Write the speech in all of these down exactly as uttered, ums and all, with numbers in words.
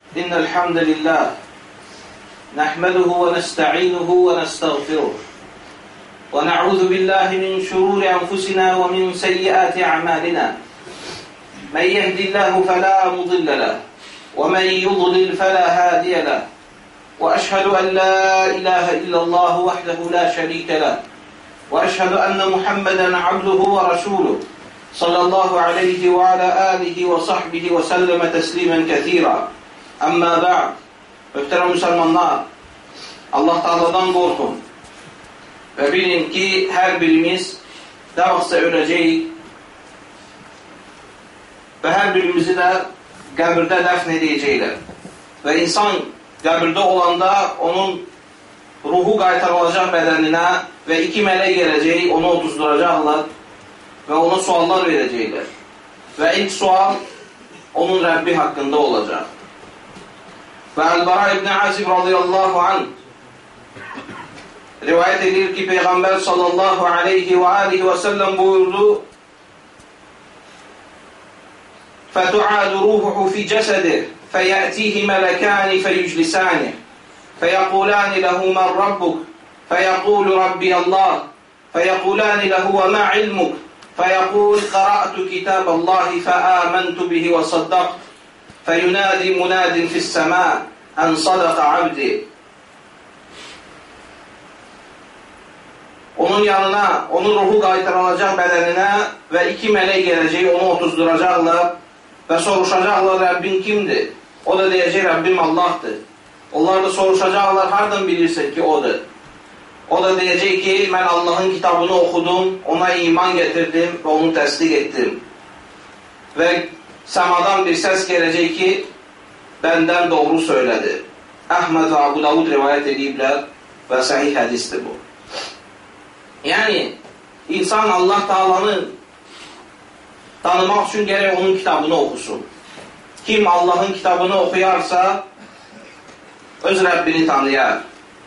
إن الحمد لله نحمده ونستعينه ونستغفره ونعوذ بالله من شرور أنفسنا ومن سيئات أعمالنا من يهد الله فلا مضل له ومن يضلل فلا هادي له وأشهد أن لا إله إلا الله وحده لا شريك له وأشهد أن محمدا عبده ورسوله صلى الله عليه وعلى آله وصحبه وسلم تسليما كثيرا. Amma ba'd. Möhtərəm müsəlmanlar, Allah Taala'dan qorxun və bilin ki, hər birimiz nə vaxtsa öləcəyik və hər birimizi də qəbirdə dəfn edəcəklər. Və insan qəbirdə olanda onun ruhu qaytarılacaq bədəninə və iki mələk gələcək, onu otuzduracaqlar və ona suallar verəcəklər. Və ilk sual onun Rəbbi haqqında olacaq. Və Əl-Bara ibn Azib radiyallahu anh rivayət edir ki, Peyğəmbər sallallahu aleyhi və aleyhi və səlləm buyurdu: فَتُعَادُ رُوحُهُ فِي جَسَدِهِ فَيَأْتِيهِ مَلَكَانِ فَيُجْلِسَانِهِ فَيَقُولَانِ لَهُ مَنْ رَبُّكَ فَيَقُولُ رَبِّيَ اللَّهُ فَيَقُولَانِ لَهُ وَمَا عِلْمُكَ فَيَقُولُ قَرَأْتُ كِتَابَ اللَّهِ فَآمَنْتُ بِهِ وَصَدَّقْتُ فَيُنَادِي مُنَادٍ فِي السَّمَاءِ أَنْ صَدَقَ عَبْدِي. Onun yanına, onun ruhu qaytarılacaq bədəninə və iki mələk gələcək, onu otuzduracaqlar və soruşacaqlar, Rəbbin kimdir? O da deyəcək, Rəbbim Allahdır. Onlar da soruşacaqlar, hardan bilirsən ki, odur? O da deyəcək ki, mən Allahın kitabını oxudum, ona iman getirdim və onu təsdiq etdim. Və səmadan bir səs gələcək ki, bəndən doğru söylədi. Əhməd və Abu Davud rivayət ediblər və səhih hədisdir bu. Yəni, insan Allah Taala'nı tanımaq üçün gərək onun kitabını oxusun. Kim Allahın kitabını oxuyarsa, öz Rəbbini tanıyar.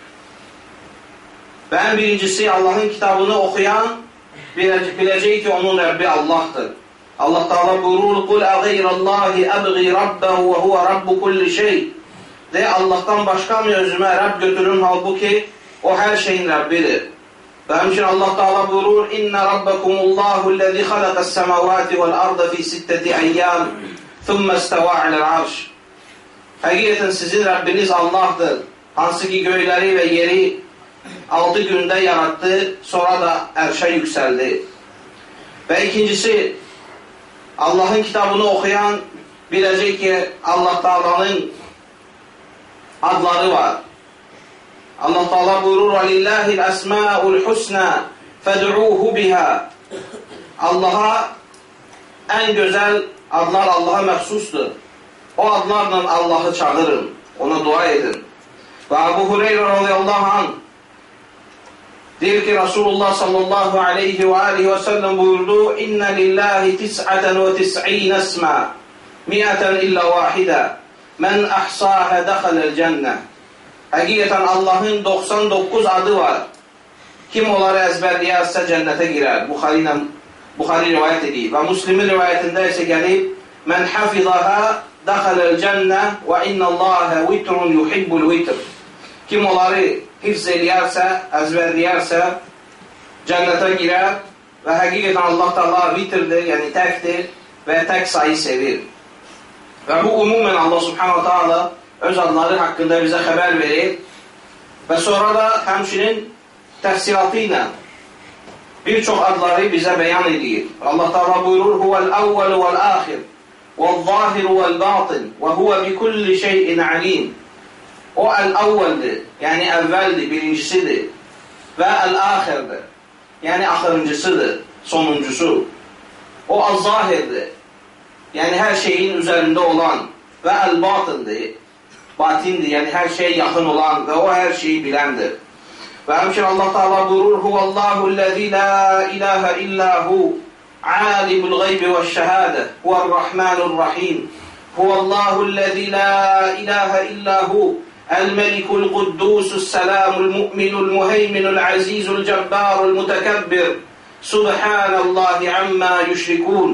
Və ən birincisi, Allahın kitabını oxuyan biləcək ki, onun Rəbbi Allahdır. Allah Taala buyurur: "Qul əğeyrəllahi əbği rabbəhu və huvə rabbu kulli şey." De, Allahdan başqa mı özümə Rəbb götürün, halbuki o hər şeyin Rəbbidir. Və həmçinin Allah Taala buyurur: "İnnə rabbəkumullahu ləzi xalaqas səmavati vəl arda fi sittəti əyyam, thumma istəvə aləl arş." Həqiqətən sizin Rəbbiniz Allahdır, hansı ki göyləri və yeri altı gündə yaratdı, sonra da ərşə yüksəldi. Və ikincisi, Allahın kitabını oxuyan biləcək ki, Allah Taala'nın adları var. Allah Taala buyurur: "Lillahi'l əsma'ul husna fad'uuhu biha." Allaha ən gözəl adlar Allaha məxsusdur. O adlarla Allahı çağırın, ona dua edin. Və Abu Hureyra radiyallahu anh deyir ki, Rasulullah sallallahu aleyhi və aleyhi və səlləm buyurdu: "İnnə lillahi tis'ətən və tis'in əsmə, mi'ətən illə vahidə, mən əhsahə dəxələl cənnə." Həqiqətən Allahın doxsan doqquz adı var. Kim onları əzbərləyərsə cənnətə girər. Buxari ilə Buxari rivayət edir. Və Müslimin rivayətində isə gəlib: "Mən hafizahə dəxələl cənnə və innəllahə vitrun yuhibbul vitr." Kim onları hifz eləyərsə, əzbərləyərsə cənnətə girər və həqiqətən Allah Taala vitrdir, yəni təkdir və tək sayı sevir. Və bu umumən Allah Subhanahu Taala öz adları haqqında bizə xəbər verir və sonra da həmçinin təfsiratı ilə bir çox adları bizə bəyan edir. Allah Taala buyurur: "Huvəl əvvəl vəl axir vəl-zahir vəl-batin və huvə bi kulli şeyin alim." O əl-əvvəldir, yəni əvvəldir, birincisidir və əl-axirdir, yəni axırıncısıdır, sonuncusu. O əl-zahirdir, yəni hər şeyin üzərində olan və əl-batindir, batindir, yəni hər şey yaxın olan və o hər şeyi biləndir. Və həmçinin Allah Taala buyurur: "Huvəllahul-ləzi la ilahə illəhu, alimul qeybi veş-şəhədə, huvər-rahmanur-rahim. Huvəllahul-ləzi la ilahə illəhu, الملك القدوس السلام المؤمن المهيمن العزيز الجبار المتكبر سبحان الله عما يشركون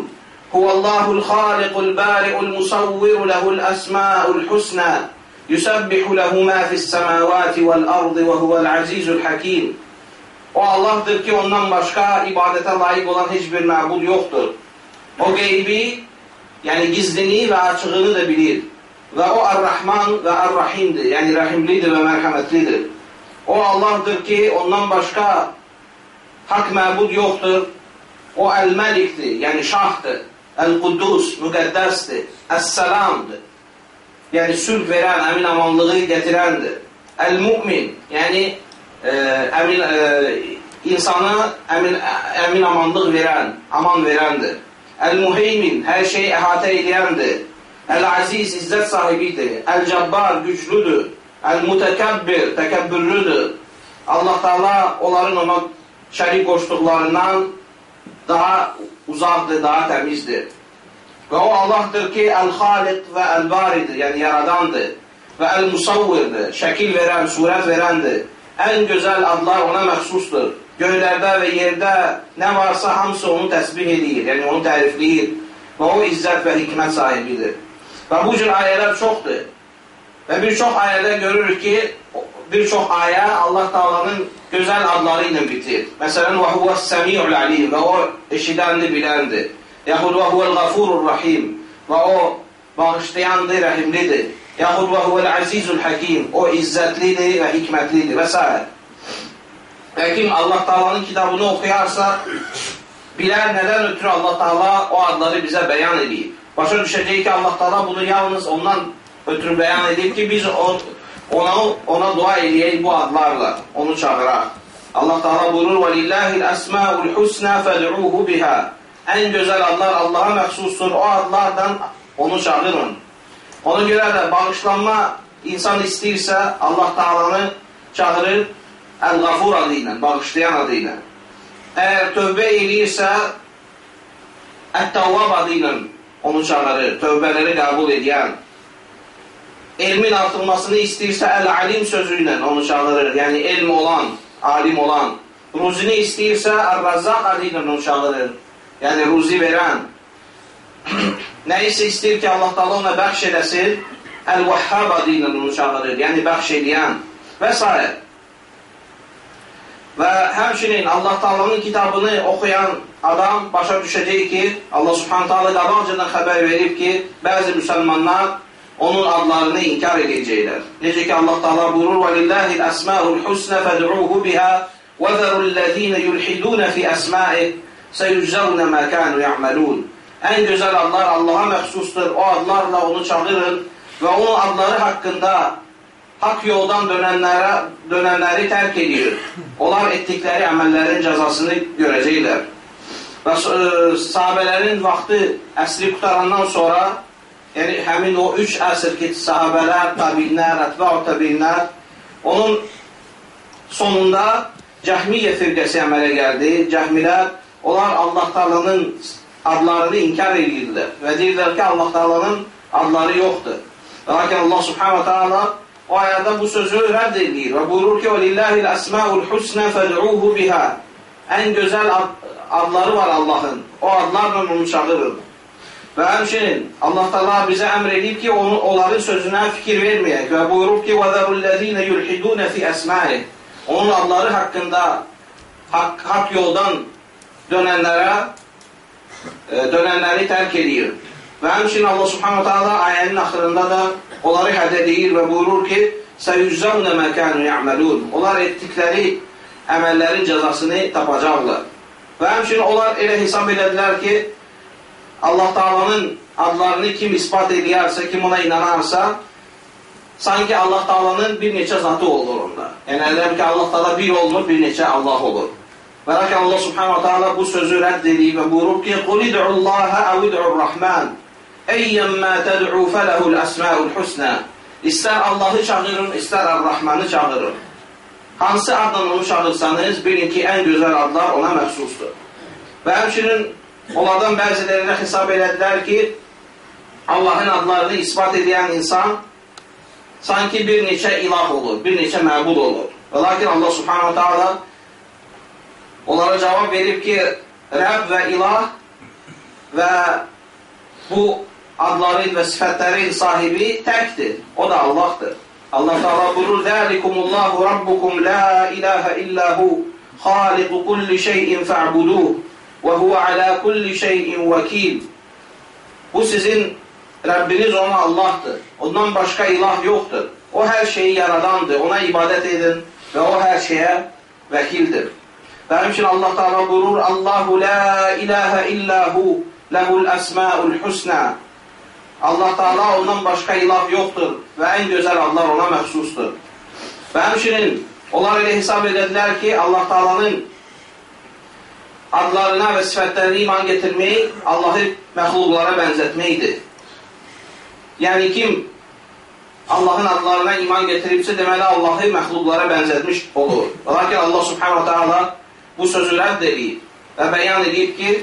Huvallahul khaliqul bari'ul musawwiru lehul esma'ul husna yusabbihu lehu ma fissemavati vel ardı ve huvel azizul hakim. O Allah'tır ki ondan başka ibadete layık olan hiçbir mabud yoktur. O gaybi, yani gizlini ve açığını da bilir. Ve o Er-Rahman ve Er-Rahim'dir. Yani rahimlidir ve merhametlidir. O Allah'tır ki ondan başka hak mabud yoktur. O El-Melik'tir. Yani şah'tır. El-Kuddus, müqəddəsdir. Es-Selam'dır. Yani sülh veren, emin amanlığı getirendir. El-Mu'min, yani e, emin, e, insana emin, emin amanlıq veren, aman verendir. El-Muheymin, her şeyi əhatə edendir. El-Aziz, izzət sahibidir. El-Cabbar, güçlüdür. El-Mutekebbir, tekebbürlüdür. Allah Teala onların ona şərik qoşduqlarından daha uzaqdır, daha təmizdir. Ve o Allah'tır ki El-Halik ve El-Bari'dir, yani yaradandır. Ve El-Musavvirdir, şekil veren, suret verendir. En güzel adlar ona məxsusdur. Göylerde ve yerde ne varsa hamısı onu təsbih edir, yani onu tərifləyir. Ve o izzət ve hikmət sahibidir. Ve bu cür ayələr çoxdur. Ve birçok ayədə görürük ki, birçok ayə Allah Teala'nın güzel adları ile bitir. Mesela ve huves-semi'ul alim, ve o eşidendir, bilendir. Yahud ve huvel gafurur rahim, ve o bağışlayandır, rahimlidir. Yahud ve huvel azizul hakim, o izzetlidir ve hikmetlidir vesaire. Ve kim Allah Teala'nın kitabını okuyarsa biler neden ötürü Allah Teala o adları bize beyan ediyor. Başa düşeceği ki Allah Teala bunu yalnız ondan ötürü beyan edip ki biz ona ona dua edeyim bu adlarla, onu çağırar. Allah Teala buyurur: "Velillahil esmaul husna fed'uhu biha." En güzel adlar Allah'a məxsusdur. O adlardan onu çağırın. Ona göre de bağışlanma insan istəyirsə Allah Teala'nı çağırır El-Gafur adıyla, bağışlayan adıyla. Eğer tövbe eləyirsə Et-Tavvab adıyla onu çağırır, tövbeleri kabul edən. Elmin artırmasını istəyirsə El-Alim sözüyle onu çağırır, yani elm olan, alim olan. Ruzini istəyirsə Er-Razzaq adıyla onu çağırır, yani ruzi veren. Neyse istəyir ki Allah Teala ona bəxş eləsin, El-Vahhab adıyla onu çağırır, yani bəxş edən və s. Ve hemşinin Allah Teala'nın kitabını okuyan adam başa düşəcək ki Allah Subhanahu Teala qabaqcadan xəbər verib ki bazı Müslümanlar onun adlarını inkar edəcəklər. Necə ki Allah Teala buyurur: "Velillahil esmaul husna fed'uhu biha ve zerullezine yulhidun fi esma'i seyuczawna ma kanu ya'malun." En güzel adlar Allah'a məxsusdur. O adlarla onu çağırın ve onun adları hakkında hak yoldan dönenlere, dönenleri terk ediyor. Onlar ettikleri əməllərin cəzasını görəcəklər. Və e, sahabələrin vaxtı əsri qutarandan sonra, yəni həmin o üç əsr ki, sahabələr, tabiinlər, ətbə-u tabiinlər, onun sonunda Cəhmiyyə firqəsi əmələ gəldi. Cəhmilər, onlar Allah Teala'nın adlarını inkar edirlər və deyirlər ki, Allah Teala'nın adları yoxdur. Lakin Allah Subhanahu Teala o ayədə bu sözü rədd edir və buyurur ki: "Velillahil esmaul husna fed'uhu biha." En güzel ad, adları var Allah'ın. O adlarla onu çağırın. Ve hemşinin Allah Teala bize emredib ki onu, onların sözüne fikir vermeyek ve buyurur ki: "Vezerullezine yulhidun fi esma'i." Onun adları hakkında hak, hak yoldan dönenlere dönenleri terk ediyor. Ve hemşinin Allah Subhanahu Teala ayənin axırında da onları həd edir və buyurur ki: "Seyuczawna ma kanu ya'malun." Onlar etdikləri əməllərin cəzasını tapacaqlar. Və həmçinin onlar elə hesab edədilər ki, Allah Teala'nın adlarını kim ispat edərsə, kim ona inanarsa, sanki Allah Teala'nın bir neçə zatı olur onda. Yəni ələm ki, Allah Teala bir olmur, bir neçə Allah olur. Və lakin Allah Subhanahu Teala bu sözü rədd edir və buyurur ki: "Qul id'ullaha ev id'ur-Rahman. Eyyəmmə təd'u fələhul əsma'ul husna." İstər Allah'ı çağırın, istər Er-Rahman'ı çağırın. Hansı adla onu çağırsanız, bilin ki, en güzel adlar ona məxsusdur. Və həmçinin onlardan bəzilərində hesab elədilər ki, Allah'ın adlarını ispat edən insan sanki bir neçə ilah olur, bir neçə məbud olur. Və lakin Allah Subhanahu Teala onlara cavab verib ki, Rəbb və ilah və bu adların və sifətlərin sahibi təkdir. O da Allahdır. Allah Teala buyurur: "Zalikumullahu rabbukum la ilaha illahu khaliqu kulli şeyin fa'buduh ve huve ala kulli şeyin vekil." Bu sizin Rəbbiniz, ona Allahdır. Ondan başqa ilah yoxdur. O hər şeyi yaradandır. Ona ibadət edin və o hər şeyə vəkildir. Və həmçinin Allah Teala buyurur: "Allahu la ilaha illahu lehul esmaul husna." Allah Teala, ondan başqa ilah yoxdur və ən gözəl adlar ona məxsusdur. Və həmçinin onlar elə hesab edədilər ki, Allah Teala'nın adlarına və sifətlərinə iman getirmək Allahı məxluqlara bənzətməkdir. Yəni kim Allahın adlarına iman getiribsə, deməli Allahı məxluqlara bənzətmiş olur. Lakin Allah Subhanahu Teala bu sözü rədd edib və bəyan edib ki,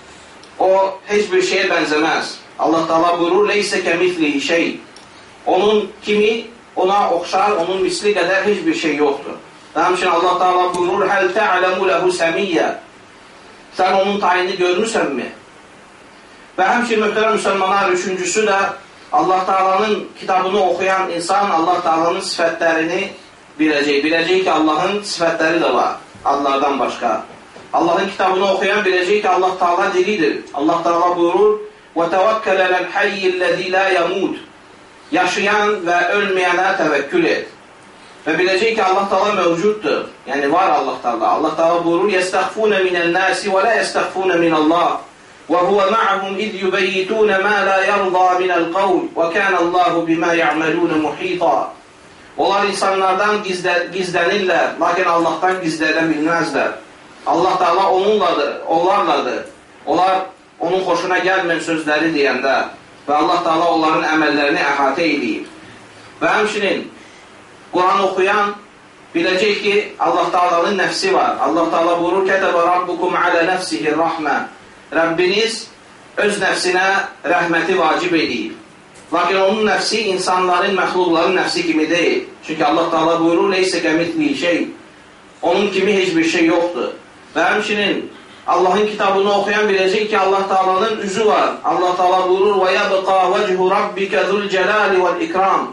o heç bir şeyə bənzəməz. Allah Teala buyurur: "Leysə kəmithlihi şey." Onun kimi ona oxşar, onun misli qədər heç bir şey yoxdur. Və həmçinin Allah Teala buyurur: "Həl ta'lamu lehu semiyyə." Sən onun tayini görmüsənmi? Və həmçinin möhtərəm müsəlmanlar, üçüncüsü də Allah Teala'nın kitabını oxuyan insan Allah Teala'nın sifətlərini biləcək. Biləcək ki, Allahın sifətləri də var, adlardan başqa. Allahın kitabını oxuyan biləcək ki, Allah Teala diridir. Allah Teala buyurur: وَتَوَكَّلَ لَلْحَيِّ الَّذ۪ي لَا يَمُودُ. Yaşayan və ölməyənə təvəkkül et. Və biləcək ki, Allah Teala mövcuddur. Yəni var Allah Teala. Allah Teala buyurur: يَسْتَخْفُونَ مِنَ النَّاسِ وَلَا يَسْتَخْفُونَ مِنَ اللّٰهِ وَهُوَ مَعَهُمْ إِذْ يُبَيِّتُونَ مَا لَا يَرْضَى مِنَ الْقَوْلِ وَكَانَ اللّٰهُ بِمَا يَعْمَلُونَ مُحِيطًا. Onlar insanlardan gizlə, gizlənirlər, lakin Allah'tan gizlədə bilməzlər. Allah Teala onunladır, onlarladır. Onlar onun xoşuna gəlməyən sözləri deyəndə və Allah Teala onların əməllərini əhatə edib. Və həmçinin Quran oxuyan biləcək ki, Allah Teala'nın nəfsi var. Allah Teala buyurur: "Kətəbə rabbukum alə nəfsihi rahmə." Rəbbiniz öz nəfsinə rəhməti vacib edib. Lakin onun nəfsi insanların, məxluqların nəfsi kimi deyil. Çünki Allah Teala buyurur: "Leysə kəmithlihi şey." Onun kimi heç bir şey yoxdur. Və həmçinin Allahın kitabını oxuyan biləcək ki, Allah Teala'nın üzü var. Allah Teala buyurur: وَيَبْقَى وَجْهُ رَبِّكَ ذُو الْجَلَالِ وَالْإِكْرَامِ.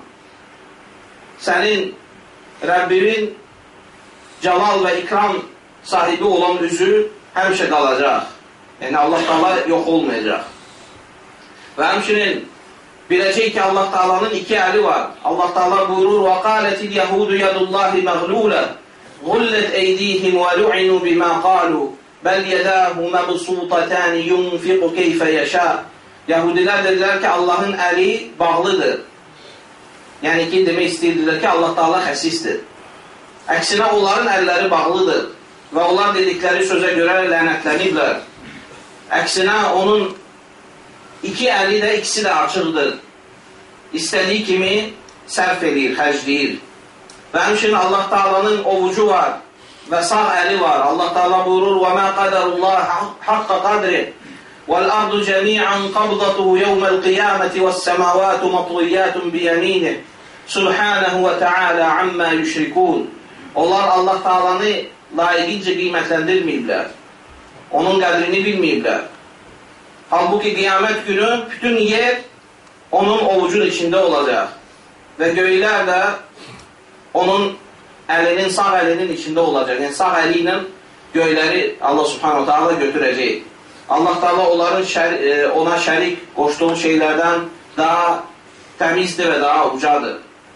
Sənin Rəbbinin cəlal və ikram sahibi olan üzü həmişə qalacaq. Yəni Allah Teala yox olmayacaq. Və həmçinin biləcək ki, Allah Teala'nın iki əli var. Allah Teala buyurur: وَقَالَتِ الْيَهُودُ يَدُ اللّٰهِ مَغْلُولَةً غُلَّتْ أَيْدِيهِمْ وَلُعِنُوا بِمَا قَالُوا بَلْ يَدَاهُ مَبْسُوطَتَانِ يُنْفِقُ كَيْفَ يَشَاءُ. Yahudilər dedilər ki, Allahın əli bağlıdır. Yəni ki, demək istəyirlər ki, Allah Teala xəsisdir. Əksinə onların əlləri bağlıdır və onlar dedikləri sözə görə lənətləniblər. Əksinə onun iki əli də, ikisi də açıqdır. İstədiyi kimi sərf edir, xərcləyir. Və həmçinin Allah Teala'nın ovucu var və sağ əli var. Allah Teala buyurur: وَمَا قَدَرُ اللّٰهِ حَقَّ قَدْرِهِ وَالْأَرْضُ جَمِيعًا قَبْضَتُهُ يَوْمَ الْقِيَامَةِ وَالسَّمَاوَاتُ مَطْوِيَّاتٌ بِيَمِينِهِ سُبْحَانَهُ وَتَعَالَى عَمَّا يُشْرِكُونَ. Onlar Allah Teala'nı layiqincə qiymətləndirməyiblər. Onun qədrini bilməyiblər. Halbuki qiyamət günü bütün yer onun ovucun içində olacaq. Və göylər də onun əlinin, sağ əlinin içində olacaq. Yəni sağ əli ilə göyləri Allah Subhanahu Teala götürəcək. Allah Teala onların şər, ona şərik qoşduğu şeylərdən daha təmizdir və daha ucadır.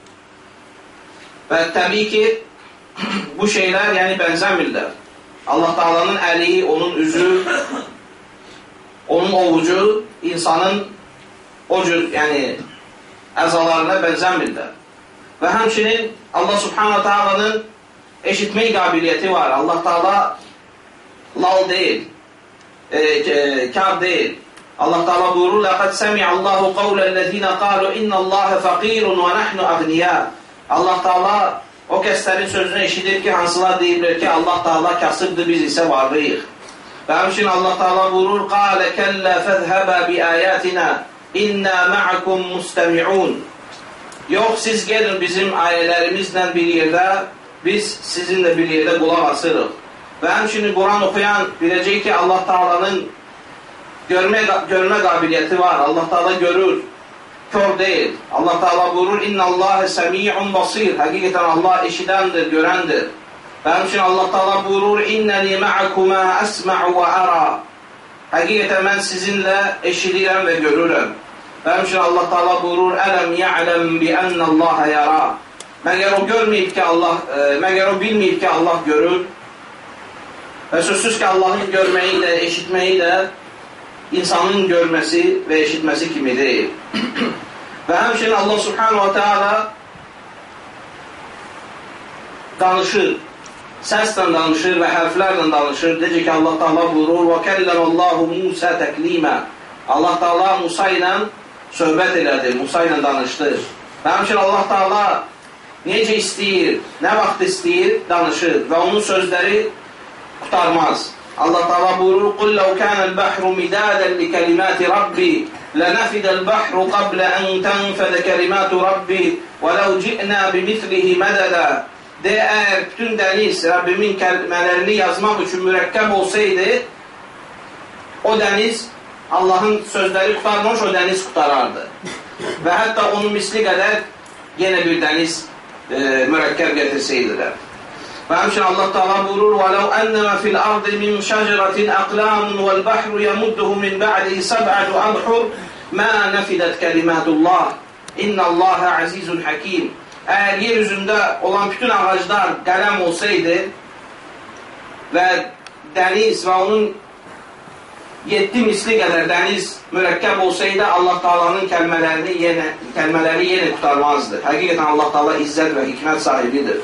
Və təbii ki, bu şeylər yəni bənzəmirlər. Allah Teala'nın əli, onun üzü, onun ovucu insanın o cür yəni əzalarına bənzəmirlər. Və həmçinin Allah Subhanahu Teala'nın eşitmək qabiliyyəti var. Allah Teala lal deyil, e, e, kar deyil. Allah Teala buyurur: لَقَدْ سَمِعَ اللّٰهُ قَوْلَ الَّذ۪ينَ قَالُوا اِنَّ اللّٰهَ فَقِيرٌ وَنَحْنُ اَغْنِيَا. Allah Teala o kəslərin sözünü eşidir ki, hansılar deyirlər ki, Allah Teala kasıbdır, biz isə varlıyıq. Və həmçinin Allah Teala buyurur: قَالَ كَلَّا فَذْهَبَا بِآيَاتِنَا اِنَّا مَعَكُمْ مُسْتَمِعُونَ. Yox, siz gelin bizim ayələrimizlə bir yerdə, biz sizinlə bir yerdə qulaq asırıq. Və həmçinin Quran oxuyan biləcək ki, Allah Teala'nın görmə, görmə qabiliyyəti var. Allah Taala görür, kör deyil. Allah Taala buyurur, İnnallâhe semî'un basîr. Həqiqətən Allah eşidəndir, görəndir. Və həmçinin Allah Taala buyurur, İnnəni ma'akumâ əsma'u və ərâ. Həqiqətən mən sizinlə eşidirəm və görürəm. Və həmçinin Allah Taala buyurur, Ələm ya'ləm bi ennallâhe yarâ. Məgər o görməyib ki, Allah, e, məgər o bilməyib ki, Allah görür. Və sözsüz ki, Allahın görməyi də, eşitməyi də insanın görməsi və eşitməsi kimi deyil. Və həmçinin Allah Subhanahu wa Ta'ala danışır, səslə danışır və hərflərlə danışır. Necə ki, Allah Ta'ala buyurur, وَكَلَّمَ اللّٰهُ مُوسَى تَكْلِيمًا. Allah Ta'ala Musa ilə söhbət elədi, Musa ilə danışdı. Və həmçinin Allah Ta'ala necə istəyir, nə vaxt istəyir, danışır və onun sözləri qutarmaz. Allah Ta'ala buyurur, قُلْ لَوْ كَانَ الْبَحْرُ مِدَادًا لِكَلِمَاتِ رَبِّي لَنَفِدَ الْبَحْرُ قَبْلَ أَنْ تَنْفَدَ كَلِمَاتُ رَبِّي وَلَوْ جِئْنَا بِمِثْلِهِ مَدَدًا. De, əgər bütün dəniz Rabbimin kəlmələrini yazmaq üçün mürəkkəb olsaydı, o dəniz, Allahın sözləri qutarmış, o dəniz qutarardı. Və hətta onun misli qədər yenə bir dəniz e, mürəkkəb gətirsəydilər. Və həmçinin Allah Ta'ala buyurur, وَلَوْ أَنَّمَا فِي الْأَرْضِ مِنْ شَجَرَةٍ أَقْلَامٌ وَالْبَحْرُ يَمُدُّهُ مِنْ بَعْدِهِ سَبْعَةُ أَبْحُرٍ مَا نَفِدَتْ كَلِمَاتُ اللّٰهِ إِنَّ اللّٰهَ عَزِيزٌ حَكِيمٌ. Əgər yer üzündə olan bütün ağaclar qələm olsaydı və dəniz və onun yeddi misli qədər dəniz mürəkkəb olsaydı, Allah Taala'nın kəlmələrini yenə, kəlmələri yenə qutarmazdı. Həqiqətən Allah Taala izzət və hikmət sahibidir.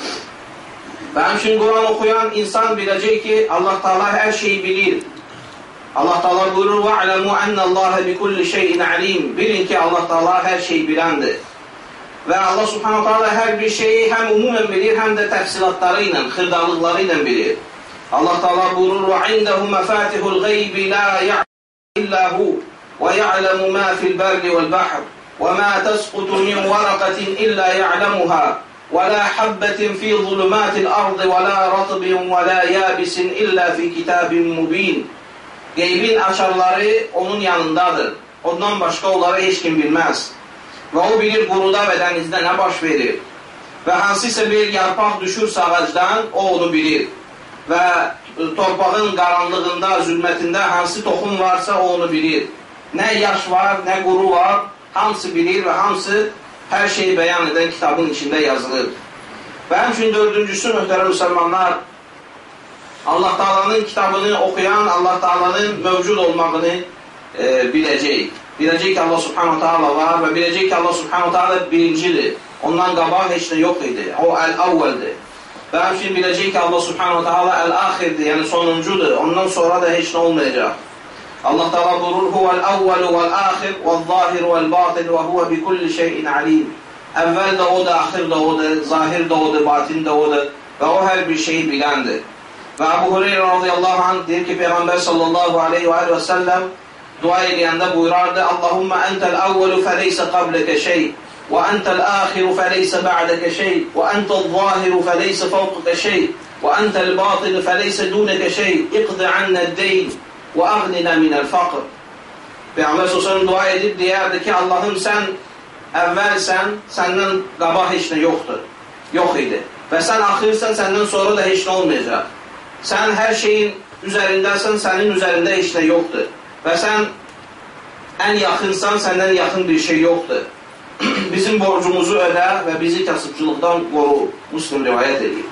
Və həmçinin Quran oxuyan insan biləcək ki, Allah Taala hər şeyi bilir. Allah Taala buyurur, وَعْلَمُوا أَنَّ اللّٰهَ بِكُلِّ شَيْءٍ عَلِيمٌ. Bilin ki, Allah Taala hər şeyi biləndir. Və Allah Subhanahu Taala hər bir şeyi həm umumən bilir, həm də təfsilatları ilə, xırdalıqları ilə bilir. Allah Taala buyurur, وَعِنْدَهُ مَفَاتِحُ الْغَيْبِ لَا يَعْلَمُ إِلَّا هُوَ وَيَعْلَمُ مَا فِي الْبَرِّ وَالْبَحْرِ وَمَا تَسْقُطُ مِنْ وَرَقَةٍ إِلَّا يَعْلَمُهَا وَلَا حَبَّةٍ فِي ظُلُمَاتِ الْأَرْضِ وَلَا رَطْبٍ وَلَا يَابِسٍ إِلَّا فِي كِتَابٍ مُبِينٍ. Qeybin açarları onun yanındadır. Ondan başqa onları heç kim bilməz. Və o bilir quruda və dənizdə nə baş verir. Və hansısa bir yarpaq düşürsə ağacdan, o onu bilir. Və torpağın qaranlığında, zülmətində hansı toxum varsa, o onu bilir. Nə yaş var, nə quru var, hamısı bilir və hamısı hər şeyi bəyan edən kitabın içində yazılır. Və həmçinin dördüncüsü, möhtərəm müsəlmanlar, Allah Taala'nın kitabını oxuyan, Allah Taala'nın mövcud olmağını e, biləcək. Biləcək ki, Allah Subhanahu Taala var və biləcək ki, Allah Subhanahu Taala birincidir. Ondan qabaq heç nə yox idi. O əl-əvvəldir. Və həmçinin biləcək ki, Allah Subhanahu Taala əl-axirdir, yəni sonuncudur. Ondan sonra da heç nə olmayacaq. Allah Taala buyurur, Huvəl-əvvəlu vəl-axir vəl-zahir vəl-batin və huvə bi kulli şeyin alim. Əvvəl də odur, axir də odur, zahir də odur, batin də odur və o hər bir şeyi biləndir. Və Əbu Hüreyrə radiyallahu anh deyir ki, Peyğəmbər sallallahu aleyhi və aleyhi və səlləm dua eləyəndə buyurardı, Allahumma entəl əvvəlu fəleysə qabləkə şey və entəl əxiru fəleysə bə'dəkə şey və entəl zahiru fəleysə fəvqəkə şey və entəl batinu fəleysə dunəkə şey iqdi annə deyn və əğninə minəl faqr. Peyğəmbər sallallahu dua edib deyərdi ki, Allahım sən əvvəlsən, səndən qabaq heç nə yoxdur, yox idi. Və sən axirsən, səndən sonra da heç nə olmayacaq. Sən hər şeyin üzərindəsən, sənin üzərində heç nə yoxdur. Və sən ən yaxınsan, səndən yaxın bir şey yoxdur. Bizim borcumuzu ödə və bizi kasıbçılıqdan qoru. Müslim rivayət edir.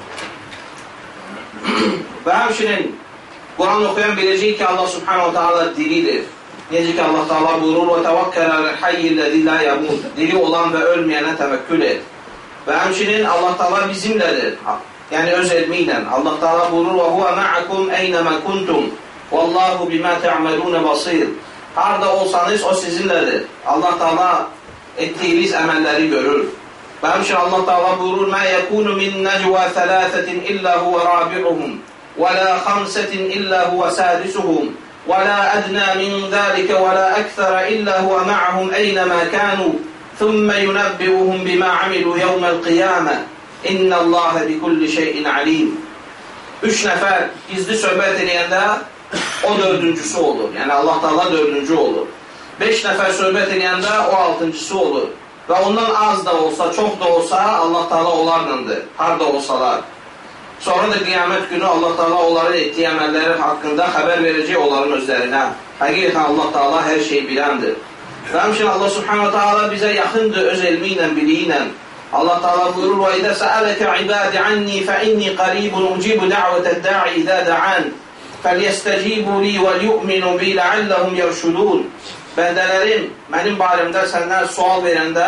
Və həmçinin Quran oxuyan biləcək ki, Allah Subhanahu Taala diridir. Necə ki, Allah Taala buyurur, وَتَوَكَّلَ عَلَى الَّذِي لَا يَمُوتُ. Diri olan və ölməyənə təvəkkül et. Və həmçinin Allah Taala bizimlədir. Yəni öz elmi ilə. Allah Taala buyurur, وَهُوَ مَعَكُمْ اَيْنَمَا كُنْتُمْ وَاللّٰهُ بِمَا تَعْمَلُونَ بَصِيرٌ. Harada olsanız, o sizinlədir. Allah Taala etdiyiniz əməlləri görür. Və həmçinin Allah Taala buyurur, مَا يَكُونُ مِنْ نَجْوَى ثَلَاثَةٍ إِلَّا هُوَ رَابِعُهُمْ وَلَا خَمْسَةٍ إِلَّا هُوَ سَادِسُهُمْ وَلَا أَدْنَى مِنْ ذَلِكَ وَلَا أَكْثَرَ إِلَّا هُوَ مَعَهُمْ أَيْنَمَا كَانُوا ثُمَّ يُنَبِّئُهُمْ بِمَا عَمِلُوا يَوْمَ الْقِيَامَةِ إِنَّ اللّٰهَ بِكُلِّ شَيْءٍ عَلِيمٌ. Üç nəfər gizli söhbət edəndə o dördüncüsü olur. Yəni Allah Taala dördüncü olur. Beş nəfər söhbət edəndə o altıncısı olur. Və ondan az da olsa, çox da olsa Allah Taala onlarlandır, harda olsalar. Sonra da qiyamət günü Allah Taala onların etdiyi əməlləri haqqında xəbər verəcək onların özlərinə. Həqiqətən Allah Taala hər şey biləndir. Və həmçinin Allah Subhanahu Taala bizə yaxındır öz elmi ilə, biliyi ilə. Allah Taala buyurur: "Və izə səələkə ibadi anni fe inni qaribun ucibu da'vətəd da'i izə da'an. Felyestecibu li və yu'minu bi la'allahum yerşudun." Bəndələrim mənim barəmdə səndən sual verəndə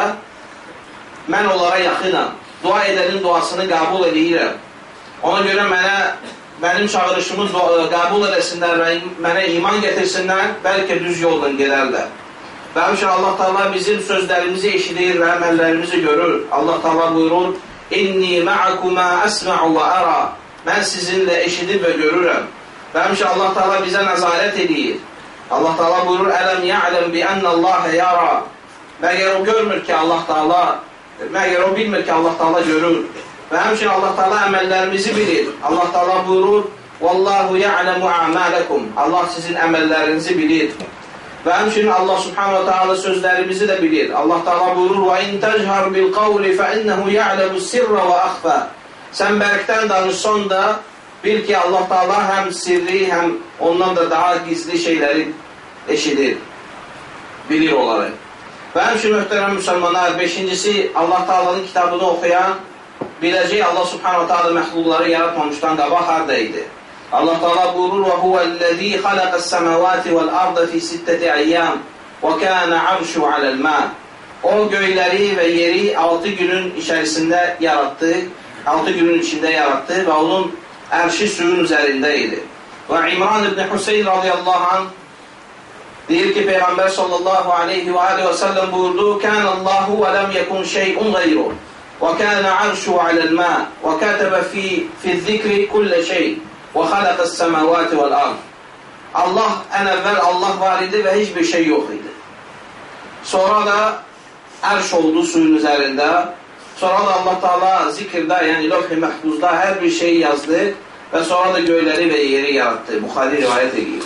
mən onlara yaxınam. Dua edənin duasını qəbul edirəm. Ona görə mənə mənim çağırışımı qəbul eləsinlər və mənə iman gətirsinlər, bəlkə düz yoldan gedərlər. Və həmçinin Allah Taala bizim sözlərimizi eşidir və əməllərimizi görür. Allah Taala buyurur: "İnni ma'akuma asma'u və ara." Mən sizinlə eşidib və görürəm. Və həmçinin Allah Taala bizə nəzarət edir. Allah Taala buyurur: "Ələm ya'lem bi ennallaha yara." Məgər o görmür ki, Allah Taala, məgər o bilmir ki, Allah Taala görür. Və həmçinin Allah Taala əməllərimizi bilir. Allah Taala buyurur: "Vallahu ya'lemu a'malakum." Allah sizin əməllərinizi bilir. Və həmçinin Allah Subhanahu Taala sözlərimizi də bilir. Allah Taala buyurur: "Və in tejhar bil qawli fe innehu ya'lemu sirra ve akhfa." Sən bərkdən danışsan da bil ki, Allah Taala həm sirri, həm ondan da daha gizli şeyləri eşidir, bilir onları. Və həmçinin möhtərəm müsəlmanlar, beşincisi Allah Taala'nın kitabını oxuyan biləcək Allah Subhanahu Taala məxluqları yaratmamışdan qabaq harda idi. Allah Taala buyurur: "Və huvellezî xalaqas-semâvâti vel-arda fî sitteti eyyâm ve kâne arşu alel-mâ." O göyləri və yeri altı günün içərisində yarattı, altı günün içində yarattı və onun ərşi suyun üzərində idi. Və İmran ibn Hüseyin radiyallahu anh deyir ki, Peyğəmbər sallallahu aleyhi və aleyhi və səlləm buyurdu: "Kânallahu və ləm yekun şey'un gayruh və kâne arşu alel-mâ və kətəbə fi zikri kullə şey və xalaqas-semâvâti vel-ard." Allah, ən əvvəl Allah var idi və heç bir şey yox idi. Sonra da ərş oldu suyun üzərində. Sonra da Allah Taala zikirdə, yəni lövh-i məhfuzda hər bir şeyi yazdı və sonra da göyləri və yeri yarattı. Buxari rivayət edir.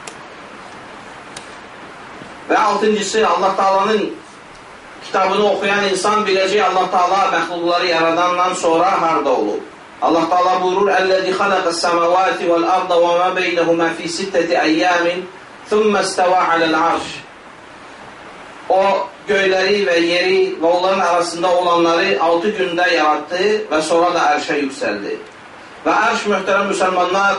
Və altıncısı, Allah Taala'nın kitabını oxuyan insan biləcək Allah Taala məxluqları yaradandan sonra harda olur. Allah Taala buyurur: "Ellezî xalaqas-semâvâti vel-arda və mâ beynehumâ fî sitteti eyyâmin thumma istevâ alel-arş." O göyləri və yeri və onların arasında olanları altı gündə yarattı və sonra da ərşə yüksəldi. Və ərş, möhtərəm müsəlmanlar,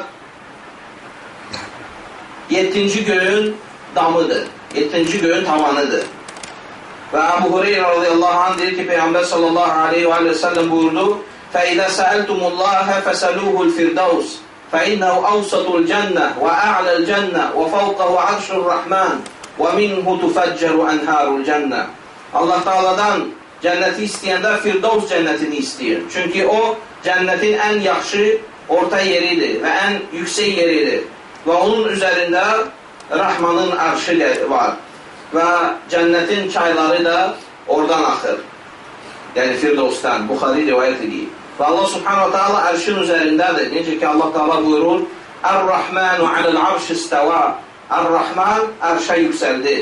yeddinci göyün damıdır, yeddinci göyün tavanıdır. Və Əbu Hureyra radiyallahu anh deyir ki, Peyğəmbər sallallahu aleyhi və səlləm buyurdu: "Fəidə səəltumullahə fəsəluhul firdavs, fəinnəhu avsatul cənnə və a'ləl cənnə və fəvqəhu arşur rəhmən və minhu tufəccəru ənhərul cənnə." Allah Taala'dan cənnəti istəyəndə Firdavs cənnətini istəyir. Çünki o, cənnətin ən yaxşı orta yeridir və ən yüksək yeridir. Və onun üzərində Rəhmanın arşı var. Və cənnətin çayları da oradan axır. Yəni Firdavsdan, Buxari rivayət edir. Və Allah Subhanahu Taala ərşin üzərindədir. Necə ki Allah Taala buyurur: "Ər-Rahmanu alel-arş istəva." Ər-Rahman ərşə yüksəldi.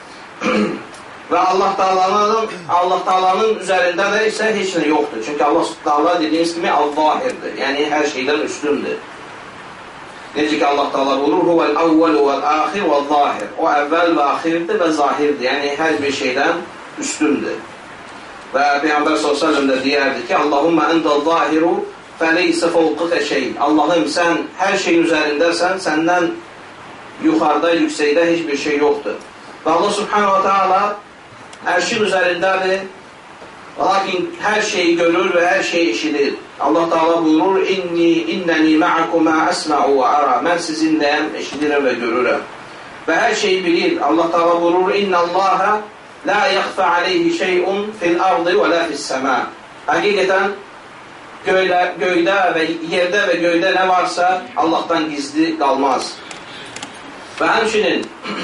Və Allah Taala'nın Allah Taala'nın üzərində də isə heç nə yoxdur. Çünki Allah Taala dediyiniz kimi Al-Zahirdir. Yəni hər şeydən üstündür. Necə ki Allah Taala buyurur: "Huvel-evvel vel-axir vel-zahir." O əvvəl və axirdir və zahirdir. Yəni hər bir şeydən üstündür. Və Peyğəmbər sallallahu əleyhi və səlləm də deyərdi ki: "Allahummə entəz-zahiru fəleysə fawqaka şey." Allahım, sən hər şeyin üzərindəsən, səndən yuxarıda, yüksəkdə heç bir şey yoxdur. Və Allah Subhanahu Taala ərşin üzərindədir, lakin hər şeyi görür və hər şeyi eşidir. Allah Taala buyurur: "İnni innəni ma'akumâ əsma'u və ara." Mən sizinləyəm, eşidirəm və görürəm. Və hər şeyi bilir. Allah Taala buyurur: "İnnallâhe lâ yəxfə aleyhi şey'un fil-ardı və lâ fis-semâ." Həqiqətən göydə, göydə və yerdə və göydə nə varsa Allahdan gizli qalmaz. Və həmçinin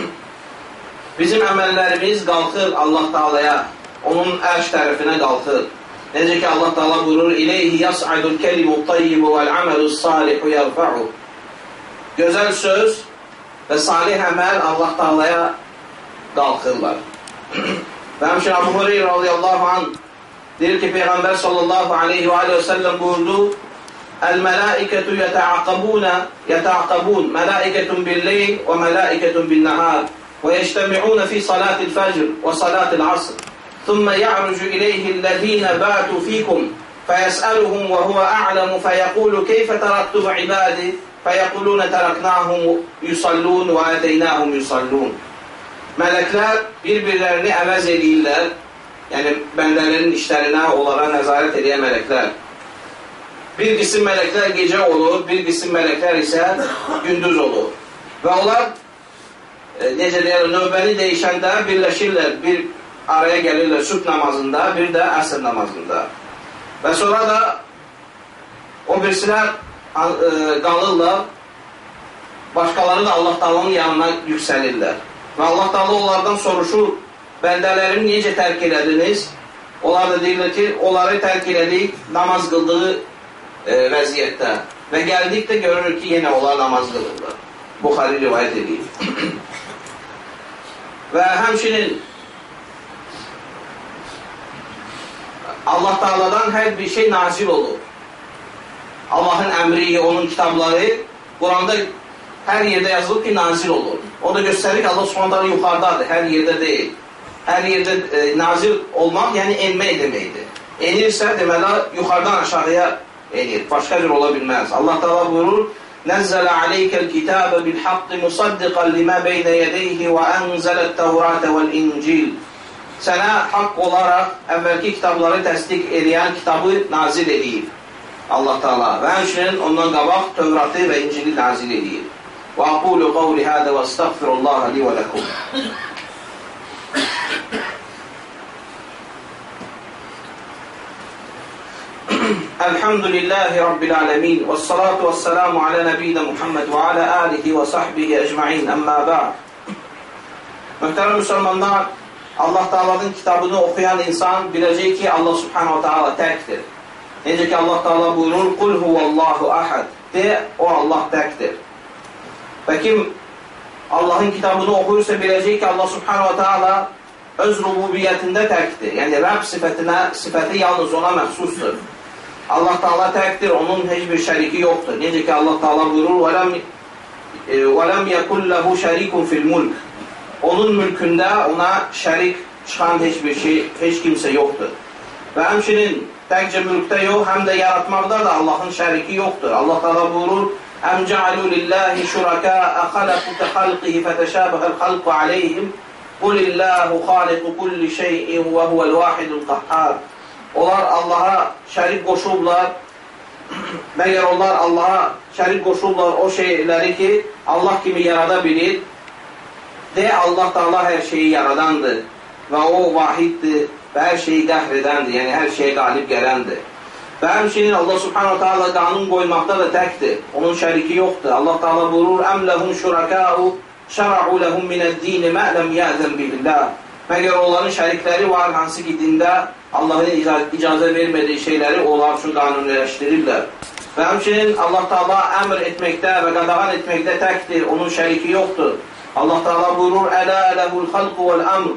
bizim əməllərimiz qalxır Allah Taala'ya, onun ərş tərəfinə qalxır. Necə ki Allah Taala buyurur: "İleyhi yas'adul kelimut tayyibu vel amelus salihu yerfa'u." Gözəl söz və salih əməl Allah Taalaya qalxırlar. Və həmçinin Əbu Hüreyrə radiyallahu anh deyir ki, Peyğəmbər sallallahu aleyhi və aleyhi və səlləm buyurdu: "El-mələikətü yətəaqabun, yətəaqabun, mələikətun bil-leyl və mələikətun bin-nəhar, və yectəmi'un fi salatil fəcr və salatil asr. ثم يعرج إليه الذين باتوا فيكم فيسألهم وهو أعلم فيقول كيف تركتم عبادي فيقولون تركناهم يصلون وأتيناهم يصلون." Mələklər bir-birlərini əvəz edirlər, yəni bəndələrin işlərinə, onlara nəzarət edən mələklər. Bir qism mələklər gecə olur, bir qism mələklər isə gündüz olur. Və onlar, e, necə deyərlər, növbəni dəyişəndə birləşirlər, bir araya gəlirlər sübh namazında, bir də əsr namazında. Və sonra da o birisilər e, qalırlar, başqaları da Allah Taala'nın yanına yüksəlirlər. Və Allah Taala onlardan soruşur: "Bəndələrimi necə tərk elədiniz?" Onlar da deyirlər ki, onları tərk elədik namaz qıldığı e, vəziyyətdə. Və gəldikdə görürük ki, yenə onlar namaz qılırlar. Buxari rivayət edir. Və həmçinin Allah Taala'dan hər bir şey nazil olur. Allahın əmri, onun kitabları Quranda hər yerdə yazılıb ki, nazil olur. O da göstərir ki, Allah Subhanahu taala yuxarıdadır, hər yerdə deyil. Hər yerdə e, nazil olmaq, yəni enmək deməkdir. Enirsə, deməli, yuxarıdan aşağıya enir. Başqa bir ola bilməz. Allah Taala buyurur: "Nəzzələ aleykel kitabe bil haqqi musaddiqan limə beynə yədeyhi və ənzələt-təvrətə vəl-İncil." Sənə haqq olaraq əvvəlki kitabları təsdiq edən kitabı nazil edib Allah Taala. Və həmçinin ondan qabaq Tövratı və İncili nazil edib. Və aqulu qavli hədə və estəğfirullaha li və ləkum. Elhamdülillahi Rabbil alemin. Və salatu və selamu alə nəbiyyina Muhammed və alə alihi və sahbihi əcma'in. Əmmə ba'd. Möhtərəm müsəlmanlar, Allah Taala'nın kitabını oxuyan insan biləcək ki, Allah Subhanahu taala təkdir. Necə ki, Allah Taala buyurur: "Qul huvallahu ahad." De, o Allah təkdir. Və kim Allahın kitabını oxuyursa biləcək ki, Allah Subhanahu taala öz rububiyyətində təkdir. Yəni, Rəbb sifətinə, sifəti yalnız ona məxsusdur. Allah Taala təkdir, onun heç bir şəriki yoxdur. Necə ki, Allah Taala buyurur: "وَلَمْ يَكُنْ لَهُ شَرِيكٌ فِي الْمُلْكِ." Onun mülkündə ona şərik çıxan heç bir şey, heç kimsə yoxdur. Və həmçinin təkcə mülkdə yox, həm də yaratmaqda da Allahın şəriki yoxdur. Allah Taala buyurur: "Əm cəalu lillahi şuraka xalaqu khalqihi fetəşabəhəl xalqu aleyhim qulillahu xaliqu kulli şeyin və huvəl vahidul qahhar." Onlar Allaha şərik qoşublar. Məgər onlar Allaha şərik qoşublar o şeyləri ki, Allah kimi yarada bilir. De, Allah Taala hər şeyi yaradandır və o vahiddir və hər şeyi qəhr edəndir, yəni hər şeyə qalib gələndir. Və həmçinin Allah Subhanahu taala qanun qoymaqda da təkdir, onun şəriki yoxdur. Allah Taala buyurur: "Əm ləhum şurakâ'u şəra'u ləhum minəd-din mə ləm yəzən billah." Məgər onların şərikləri var, hansı ki, dində Allahın icazə vermədiyi şeyləri onlar üçün qanuniləşdirirlər. Və həmçinin Allah Taala əmr etməkdə və qadağan etməkdə təkdir, onun şəriki yoxdur. Allah Taala buyurur: "Ələ ləhul xalqu vəl-əmr."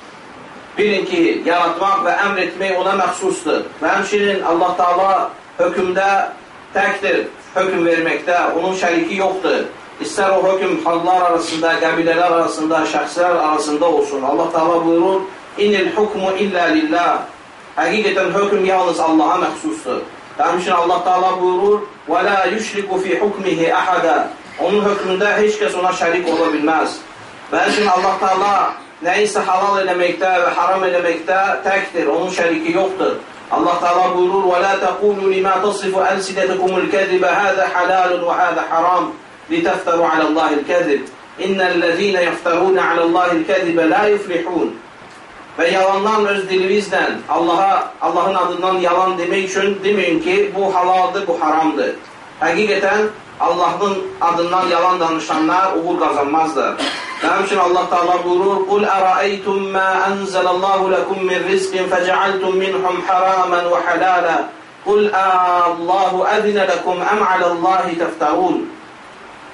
Bilin ki, yaratmaq və əmr etmək ona məxsusdur. Və həmçinin Allah Taala hökmdə təkdir, hökm verməkdə, onun şəriki yoxdur. İstər o hökm xalqlar arasında, qəbilələr arasında, şəxslər arasında olsun. Allah Taala buyurur: "İnnil hukmu illə lillah." Həqiqətən hökm yalnız Allaha məxsusdur. Və həmçinin Allah Taala buyurur: "Və la yushriku fi hukmihi ahada." Onun hökmündə heç kəs ona şərik ola bilməz. Və həmçinin Allah Taala nəyisə halal eləməkdə və haram eləməkdə təkdir, onun şəriki yoxdur. Allah Taala buyurur: "Və la taqulu lima tasifu alsinatukumul kezibe hada halalun və hada haram litaftaru alallahil kezib. İnnellezine yeftaruna alallahil kezibe la yuflihun." Və yalandan öz dilimizlə Allaha, Allahın adından yalan demək üçün deməyin ki, bu halaldır, bu haramdır. Həqiqətən Allahın adından yalan danışanlar uğur qazanmazlar. Və həmçinin Allah Taala buyurur: "Qul ərəeytum mə ənzəlallahu lakum min rizqin fəcəaltum minhum haraman və halala. Qul Allahu əzinə lakum əm alallahi təftarun."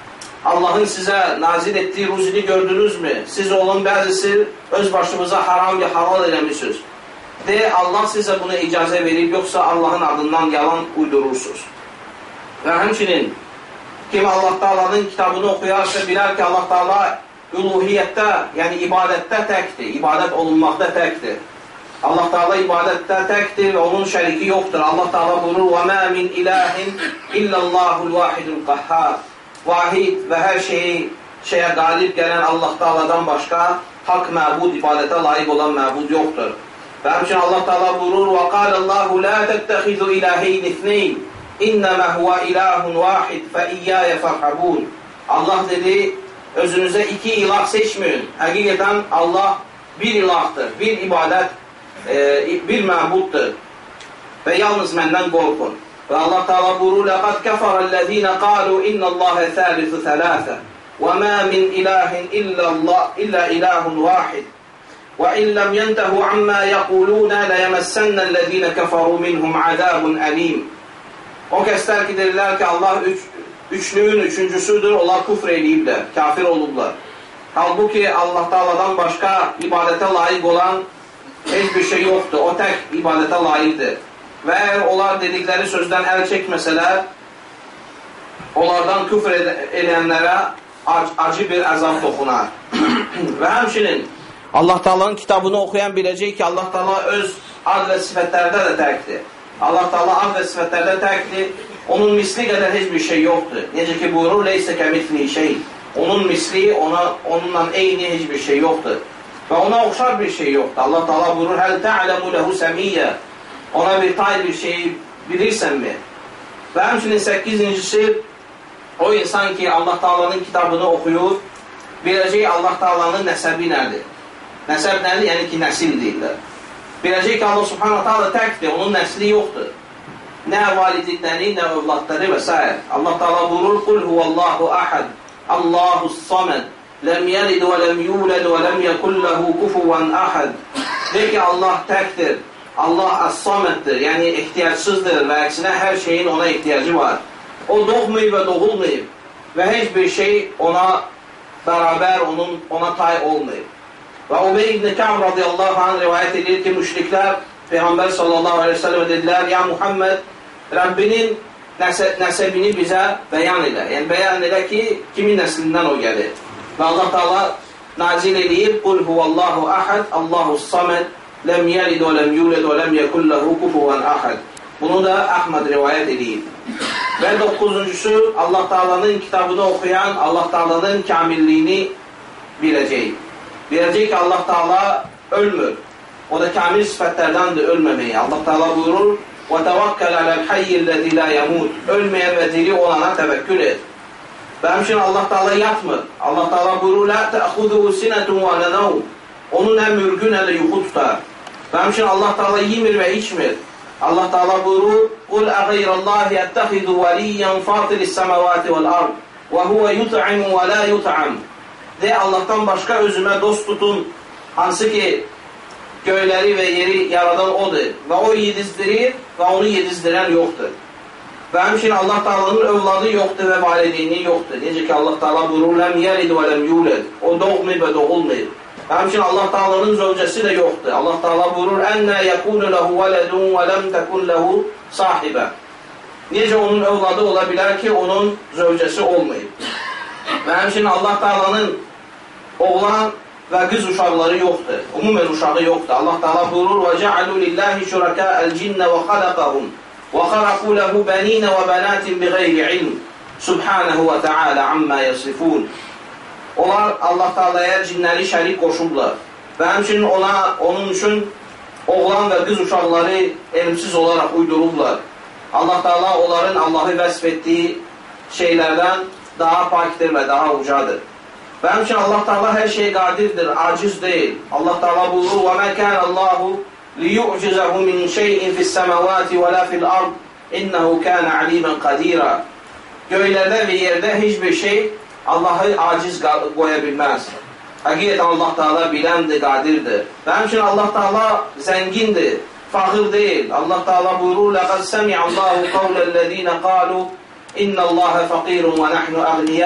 Allah'ın sizə nazil etdiyi ruzini gördünüzmü? Siz onun bəzisi öz başımıza haram və halal eləmişsiniz. De, Allah sizə buna icazə verib, yoxsa Allahın adından yalan uydurursunuz. Və həmçinin, kim Allah Taala'nın kitabını oxuyarsa, bilər ki, Allah Taala üluhiyyətdə, yəni ibadətdə təkdir, ibadət olunmaqda təkdir. Allah Taala ibadətdə təkdir və onun şəriki yoxdur. Allah Taala buyurur: "Və mə min ilahin illallahul vahidul qahhar." Vahid və hər şeyi şeyə qalib gələn Allah Taala'dan başqa haqq məbud, ibadətə layiq olan məbud yoxdur. Və həmçinin Allah Taala buyurur: "Və qalallahu la tettexizu ilaheyn ithneyn, innəmə huvə ilahun vahid fə iyyəyə fərhabun." Allah dedi, özünüzə iki ilah seçməyin. Həqiqətən Allah bir ilahdır, bir ibadət, e, bir məbuddur və yalnız məndən qorxun. Və Allah Taala buyurur: "Laqad kafara'llezina qalu innallaha thalithu thalatha və ma min ilahin illa Allah illa ilahun vahid və in lam yantahu amma yaquluna la yamassannallezina kafaru minhum azabun alim." O kəslər ki, deyirlər ki, Allah üç, üçlüyün üçüncüsüdür, onlar küfr ediblər, kafir olublar. Halbuki Allah Taala'dan başqa ibadətə layiq olan heç bir şey yoxdur, o tək ibadətə layiqdir. Və əgər onlar dedikləri sözdən əl çəkməsələr, onlardan küfr edənlərə ac acı bir əzab toxunar. Və həmçinin Allah Taala'nın kitabını oxuyan biləcək ki, Allah Taala öz ad və sifətlərdə də təkdir. Allah Taala ad və sifətlərdə təkdir, onun misli qədər heç bir şey yoxdur. Necə ki buyurur: "Leysə kəmithlihi şey." Onun misli, ona, onunla eyni heç bir şey yoxdur. Və ona oxşar bir şey yoxdur. Allah Taala buyurur: "Həl ta'lemu lehu semiyyə." Ona bir tay bir şey bilirsənmi? Və həmçinin səkkizincisi, o insan ki Allah Taala'nın kitabını oxuyur, biləcək Allah Taala'nın nəsəbi nədir? Nəsəb nədir? Yəni ki, nəsil deyirlər. Biləcək ki, Allah Subhanahu Taala təkdir, onun nəsli yoxdur. Nə validləri, nə övladları və s. Allah Taala buyurur: "Qul huvallahu ahad, Allahus samad, lem yelid və lem yulad və lem yekun lehu kufuven ahad." De ki, Allah təkdir, Allah as-sameddir, yəni ehtiyacsızdır və əksinə hər şeyin ona ehtiyacı var. O doğmayıb və doğulmayıb və heç bir şey ona bərabər, onun, ona tay olmayıb. Və Ubey ibn Ka'b radiyallahu anh rivayət edir ki, müşriklər Peyğəmbər sallallahu aleyhi ve sellem dedilər: "Ya Muhammed, Rəbbinin nəsə, nəsəbini bizə bəyan elə. Yəni bəyan elə ki, kimin nəslindən o gəlir." Və Allah Taala nazil edir: "Qul huvallahu ahad, Allahus samed, lem yelid və lem yulad və lem yekun lehu kufuven ahad." Bunu da Əhməd rivayət edir. Və doqquzuncusu, Allah Taala'nın kitabını oxuyan Allah Taala'nın kamilliyini biləcək. Biləcək ki, Allah Taala ölmür. O da kamil sifətlərdəndir ölməməyi. Allah Taala buyurur: "Və təvəkkəl aləl hayyillezî lâ yemut." Ölməyən və diri olana təvəkkül et. Və həmçinin Allah Taala yatmır. Allah Taala buyurur: "Lâ təxuduhu sinetun və lâ nevm." Onun nə mürgü, nə də yuxu tutar. Və həmçinin Allah Taala yemir və içmir. Allah Taala buyurur: "Qul əğeyrəllâhi ətəxidu veliyyen fâtiris-semâvâti vel-ard və huve yut'imu və lâ yut'am." De, Allahdan başqa özümə dost tutun, hansı ki göyləri və yeri yaradan odur və o yedizdirir və onu yedizdirən yoxdur. Və həmçinin Allah Taala'nın övladı yoxdur və valideyni yoxdur. Necə ki Allah Taala buyurur: "Lem yelid və lem yulad." O doğmayıb və doğulmayıb. Və həmçinin Allah Taala'nın zövcəsi də yoxdur. Allah Taala buyurur: "Ennə yekunu lehu veledun və lem tekun lehu sahibə." Necə onun övladı ola bilər ki, onun zövcəsi olmayıb. Və həmçinin Allah Taala'nın oğlan və qız uşaqları yoxdur. Umumən uşağı yoxdur. Allah Taala buyurur: "Və cealu lillahi şuraka'al cinnə və xalaqahum və xaraqu lehu banina və banatin bighayri ilm. Subhanahu və Taala amma yasifun." Onlar Allah Taala'ya cinləri şərik qoşublar. Və həmçinin ona, onun üçün oğlan və qız uşaqları elmsiz olaraq uydurublar. Allah Taala onların Allah'ı vəsf etdiyi şeylərdən daha pakdir və daha ucadır. Və həmçinin Allah Taala hər şey qadirdir, aciz deyil. Allah Taala buyurur: "Və mə kânə Allahu liyu'cizehu min şey'in fis-semâvâti və lâ fil-ard, innehu kânə alîmen qadîrâ." Göylərdə və yerdə heç bir şey Allah'ı aciz qoya bilməz. Həqiqətən Allah Taala biləndir, qadirdir. Və həmçinin Allah Taala zəngindir, fağır deyil. Allah Taala buyurur: "Laqad semi'allahu qawlellezîne qâlu innallaha faqîrun və nahnu aghniya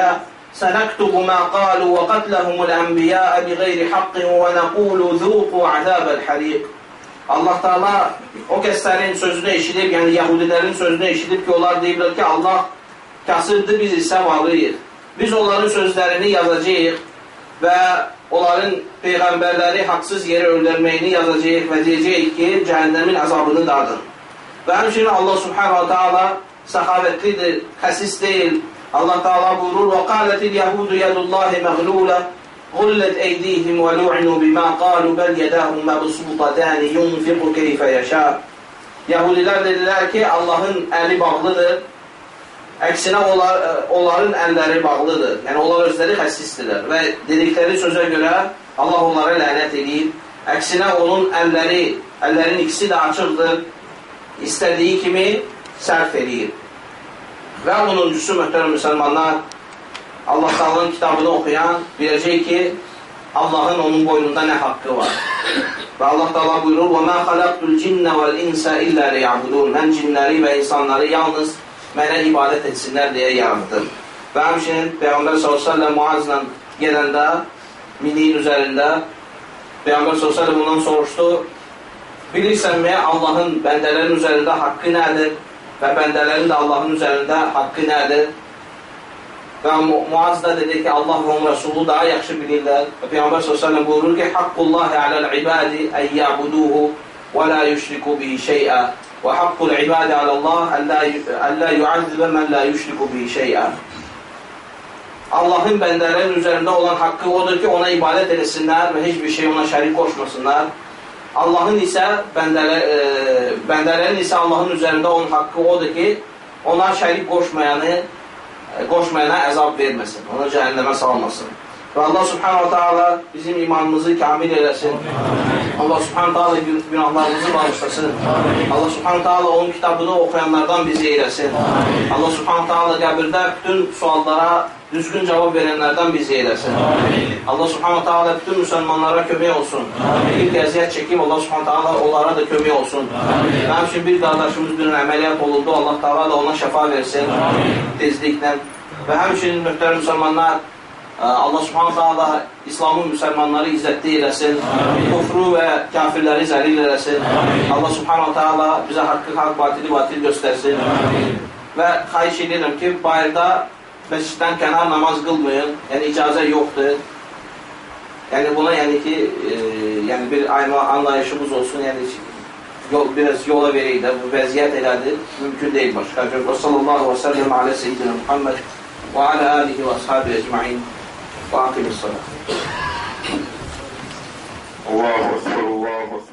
سَنَكْتُبُ مَا قَالُوا وَقَتْلَهُمُ الْأَنْبِيَاءَ بِغَيْرِ حَقٍّ وَنَقُولُ ذُوقُوا عَذَابَ الْحَرِيقِ. Allah Teala o kəslərin sözünü eşidib, yəni Yahudilərin sözünü eşidib ki, onlar deyiblər ki, Allah kasıbdır, biz isə varlıyıq. Biz onların sözlərini yazacağıq və onların peyğəmbərləri haqsız yerə öldürməyini yazacağıq və deyəcəyik ki, cəhənnəmin əzabını dadın. Və həmçinin Allah Subhanahu Teala səxavətlidir, xəsis deyil. Allah Teala buyurur: وَقَالَتِ الْيَهُودُ يَدُ اللّٰهِ مَغْلُولَةً غُلَّتْ اَيْدِيهِمْ وَلُعِنُوا بِمَا قَالُوا بَلْ يَدَاهُ مَبْسُوطَتَانِ يُنْفِقُ كَيْفَ يَشَاءُ. Yahudilər dedilər ki, Allahın əli bağlıdır. Əksinə onlar, onların əlləri bağlıdır. Yəni onlar özləri xəsisdirlər və dedikləri sözə görə Allah onlara lənət edir. Əksinə onun əlləri, əllərin ikisi də açıqdır. İstədiyi kimi sərf edir. Və onuncusu, möhtərəm müsəlmanlar, Allah Teala'nın kitabını oxuyan biləcək ki, Allahın onun boynunda nə haqqı var. Və Allah Teala buyurur: وَمَا خَلَقْتُ الْجِنَّ وَالْاِنْسَ إِلَّا لِيَعْبُدُونَ. Mən cinləri və insanları yalnız mənə ibadət etsinlər deyə yarattım. Və həmçinin Peyğəmbər sallallahu əleyhi və səlləm Muazla gedəndə, miniyin üzərində Peyğəmbər sallallahu əleyhi və səlləm ondan soruşdu: bilirsənmi Allahın bəndələrin üzərində haqqı nədir və bəndələrin də Allahın üzərində haqqı nədir? Və Muaz da dedi ki, Allah və onun Rəsulu daha yaxşı bilirlər. Və Peyğəmbər sallallahu əleyhi və səlləm buyurur ki, Haqqullahi aləl-ibadi ən ya'buduhu və la yushriku bihi şey'a. Və haqqul ibadi alallah ən la yu'azzibə mən la yushriku bihi şey'a. Allahın bəndələrin üzərində olan haqqı odur ki, ona ibadət etsinlər və heç bir şey ona şərik qoşmasınlar. Allahın isə bəndələr, e, bəndələrin isə Allahın üzərində olan haqqı odur ki, ona şərik qoşmayanı qoşmayana əzab verməsin, ona cəhənnəmə salmasın. Və Allah Subhanahu Teala bizim imanımızı kamil eləsin. Allah Subhanahu Teala günahlarımızı bağışlasın. Allah Subhanahu Teala onun kitabını oxuyanlardan bizi eyləsin. Allah Subhanahu Teala qəbirdə bütün suallara düzgün cavab verənlərdən bizi eyləsin. Allah Subhanahu Teala bütün müsəlmanlara kömək olsun. Bir qəziyyət çəkib Allah Subhanahu Teala onlara da kömək olsun. Həmçinin bir qardaşımız bir əməliyyat olundu. Allah Teala da ona şəfa versin tezliklə. Və həmçinin möhtərəm müsəlmanlar, Allah Subhanahu Teala İslamın müsəlmanları izzətli eləsin. Kufru və kafirləri zəlil eləsin. Allah Subhanahu Teala bizə haqqı haqq, batili batil göstərsin. Və xahiş edirəm ki, bayırda məsciddən kənar namaz qılmayın, yəni icazə yoxdur. Yəni buna yəni ki, e, yəni bir anlayışımız olsun, yəni yol, biraz yola verək də, bu vəziyyət elədir, mümkün deyil başqa. Və sallallahu və səlləm alə seyyidina Muhammed və alə alihi və ashabi ecmain və aqimis salat. Allahu Ekber, Allahu Ekber.